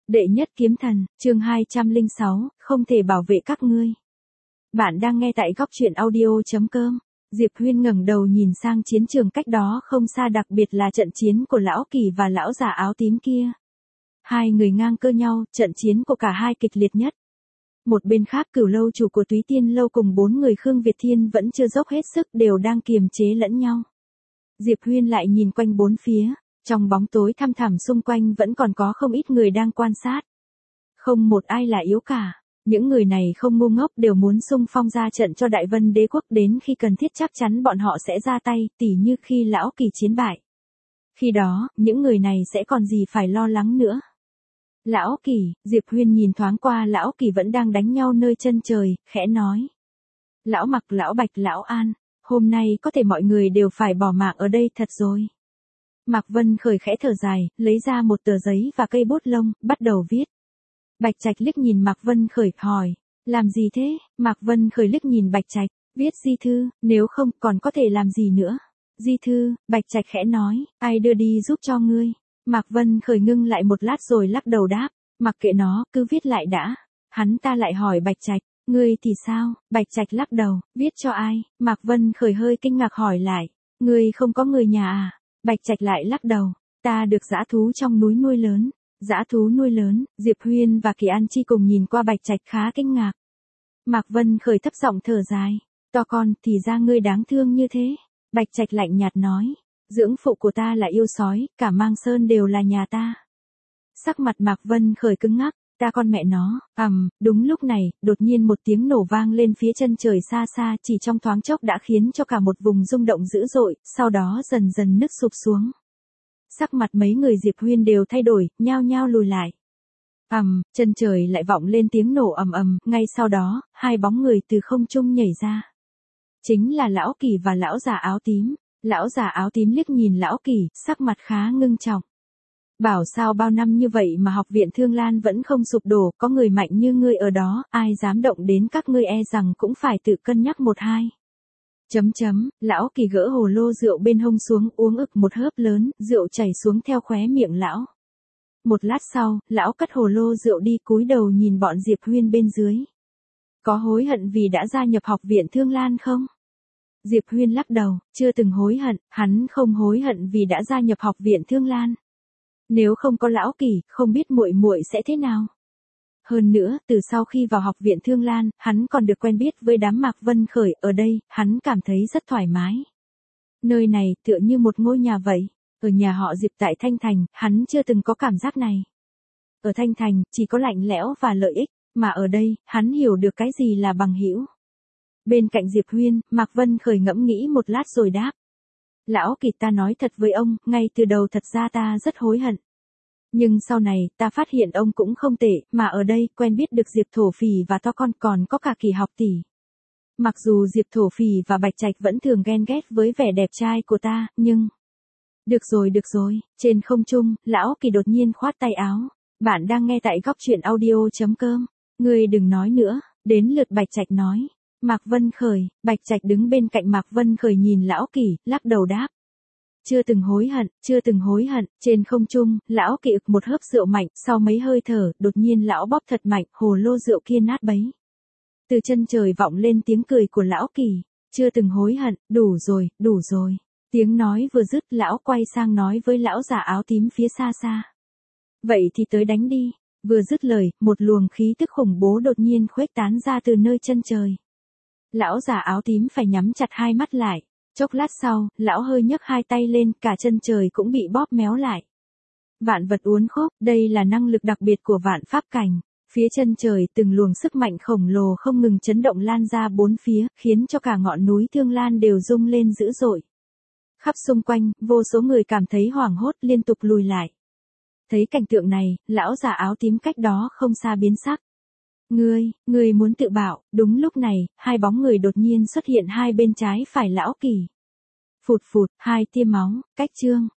Đệ nhất kiếm thần, chương 206, không thể bảo vệ các ngươi. Bạn đang nghe tại góc truyện audio.com. Diệp Huyên ngẩng đầu nhìn sang chiến trường cách đó không xa, đặc biệt là trận chiến của Lão Kỳ và lão già áo tím kia. Hai người ngang cơ nhau, trận chiến của cả hai kịch liệt nhất. Một bên khác, Cửu lâu chủ của Túy Tiên lâu cùng 4 người Khương Việt Thiên vẫn chưa dốc hết sức, đều đang kiềm chế lẫn nhau. Diệp Huyên lại nhìn quanh bốn phía. Trong bóng tối thăm thẳm xung quanh vẫn còn có không ít người đang quan sát. Không một ai là yếu cả. Những người này không ngu ngốc, đều muốn xung phong ra trận cho Đại Vân Đế quốc, đến khi cần thiết chắc chắn bọn họ sẽ ra tay, tỉ như khi Lão Kỳ chiến bại. Khi đó, những người này sẽ còn gì phải lo lắng nữa. Lão Kỳ, Diệp Huyên nhìn thoáng qua Lão Kỳ vẫn đang đánh nhau nơi chân trời, khẽ nói. Lão Mặc, Lão Bạch, Lão An, hôm nay có thể mọi người đều phải bỏ mạng ở đây thật rồi. Mạc Vân Khởi khẽ thở dài, lấy ra một tờ giấy và cây bút lông, bắt đầu viết. Bạch Trạch liếc nhìn Mạc Vân Khởi, hỏi, làm gì thế? Mạc Vân Khởi liếc nhìn Bạch Trạch, viết di thư, nếu không còn có thể làm gì nữa. Di thư, Bạch Trạch khẽ nói, ai đưa đi giúp cho ngươi? Mạc Vân Khởi ngưng lại một lát rồi lắc đầu đáp, mặc kệ nó, cứ viết lại đã. Hắn ta lại hỏi Bạch Trạch, ngươi thì sao? Bạch Trạch lắc đầu, viết cho ai? Mạc Vân Khởi hơi kinh ngạc hỏi lại, ngươi không có người nhà à? Bạch Trạch lại lắc đầu, ta được dã thú trong núi nuôi lớn. Dã thú nuôi lớn? Diệp Huyên và Kỳ An Chi cùng nhìn qua Bạch Trạch khá kinh ngạc. Mạc Vân Khởi thấp giọng thở dài, to con, thì ra ngươi đáng thương như thế. Bạch Trạch lạnh nhạt nói, dưỡng phụ của ta là yêu sói, cả Mang Sơn đều là nhà ta. Sắc mặt Mạc Vân Khởi cứng ngắc, ta con mẹ nó, đúng lúc này, đột nhiên một tiếng nổ vang lên phía chân trời xa xa, chỉ trong thoáng chốc đã khiến cho cả một vùng rung động dữ dội, sau đó dần dần nứt sụp xuống. Sắc mặt mấy người Diệp Huyên đều thay đổi, nhao nhao lùi lại. Chân trời lại vọng lên tiếng nổ ầm ầm, ngay sau đó, hai bóng người từ không trung nhảy ra. Chính là Lão Kỳ và lão già áo tím. Lão già áo tím liếc nhìn Lão Kỳ, sắc mặt khá ngưng trọng. Bảo sao bao năm như vậy mà học viện Thương Lan vẫn không sụp đổ, có người mạnh như ngươi ở đó, ai dám động đến các ngươi e rằng cũng phải tự cân nhắc một hai. Lão Kỳ gỡ hồ lô rượu bên hông xuống, uống ực một hớp lớn, rượu chảy xuống theo khóe miệng lão. Một lát sau, lão cất hồ lô rượu đi, cúi đầu nhìn bọn Diệp Huyên bên dưới. Có hối hận vì đã gia nhập học viện Thương Lan không? Diệp Huyên lắc đầu, chưa từng hối hận, hắn không hối hận vì đã gia nhập học viện Thương Lan. Nếu không có Lão Kỳ, không biết muội muội sẽ thế nào. Hơn nữa, từ sau khi vào học viện Thương Lan, hắn còn được quen biết với đám Mạc Vân Khởi, ở đây, hắn cảm thấy rất thoải mái. Nơi này, tựa như một ngôi nhà vậy. Ở nhà họ Diệp tại Thanh Thành, hắn chưa từng có cảm giác này. Ở Thanh Thành, chỉ có lạnh lẽo và lợi ích, mà ở đây, hắn hiểu được cái gì là bằng hữu. Bên cạnh Diệp Huyên, Mạc Vân Khởi ngẫm nghĩ một lát rồi đáp. Lão Kỳ, ta nói thật với ông, ngay từ đầu thật ra ta rất hối hận. Nhưng sau này, ta phát hiện ông cũng không tệ, mà ở đây, quen biết được Diệp Thổ Phỉ và to con, còn có cả Kỳ học tỷ. Mặc dù Diệp Thổ Phỉ và Bạch Trạch vẫn thường ghen ghét với vẻ đẹp trai của ta, nhưng... Được rồi, trên không trung, Lão Kỳ đột nhiên khoát tay áo. Bạn đang nghe tại góc truyện audio.com. Ngươi đừng nói nữa, đến lượt Bạch Trạch nói. Mạc Vân Khởi, Bạch Trạch đứng bên cạnh Mạc Vân Khởi nhìn Lão Kỳ, lắc đầu đáp. Chưa từng hối hận, trên không trung, Lão Kỳ ực một hớp rượu mạnh, sau mấy hơi thở, đột nhiên lão bóp thật mạnh, hồ lô rượu kia nát bấy. Từ chân trời vọng lên tiếng cười của Lão Kỳ, chưa từng hối hận, đủ rồi. Tiếng nói vừa dứt, lão quay sang nói với lão già áo tím phía xa xa. Vậy thì tới đánh đi. Vừa dứt lời, một luồng khí tức khủng bố đột nhiên khuếch tán ra từ nơi chân trời. Lão già áo tím phải nhắm chặt hai mắt lại. Chốc lát sau, lão hơi nhấc hai tay lên, cả chân trời cũng bị bóp méo lại. Vạn vật uốn khúc, đây là năng lực đặc biệt của vạn pháp cảnh. Phía chân trời, từng luồng sức mạnh khổng lồ không ngừng chấn động lan ra bốn phía, khiến cho cả ngọn núi Thương Lan đều rung lên dữ dội. Khắp xung quanh, vô số người cảm thấy hoảng hốt, liên tục lùi lại. Thấy cảnh tượng này, lão già áo tím cách đó không xa biến sắc. Ngươi muốn tự bạo? Đúng lúc này, hai bóng người đột nhiên xuất hiện hai bên trái phải Lão Kỳ. Phụt, hai tia máu, cách chương.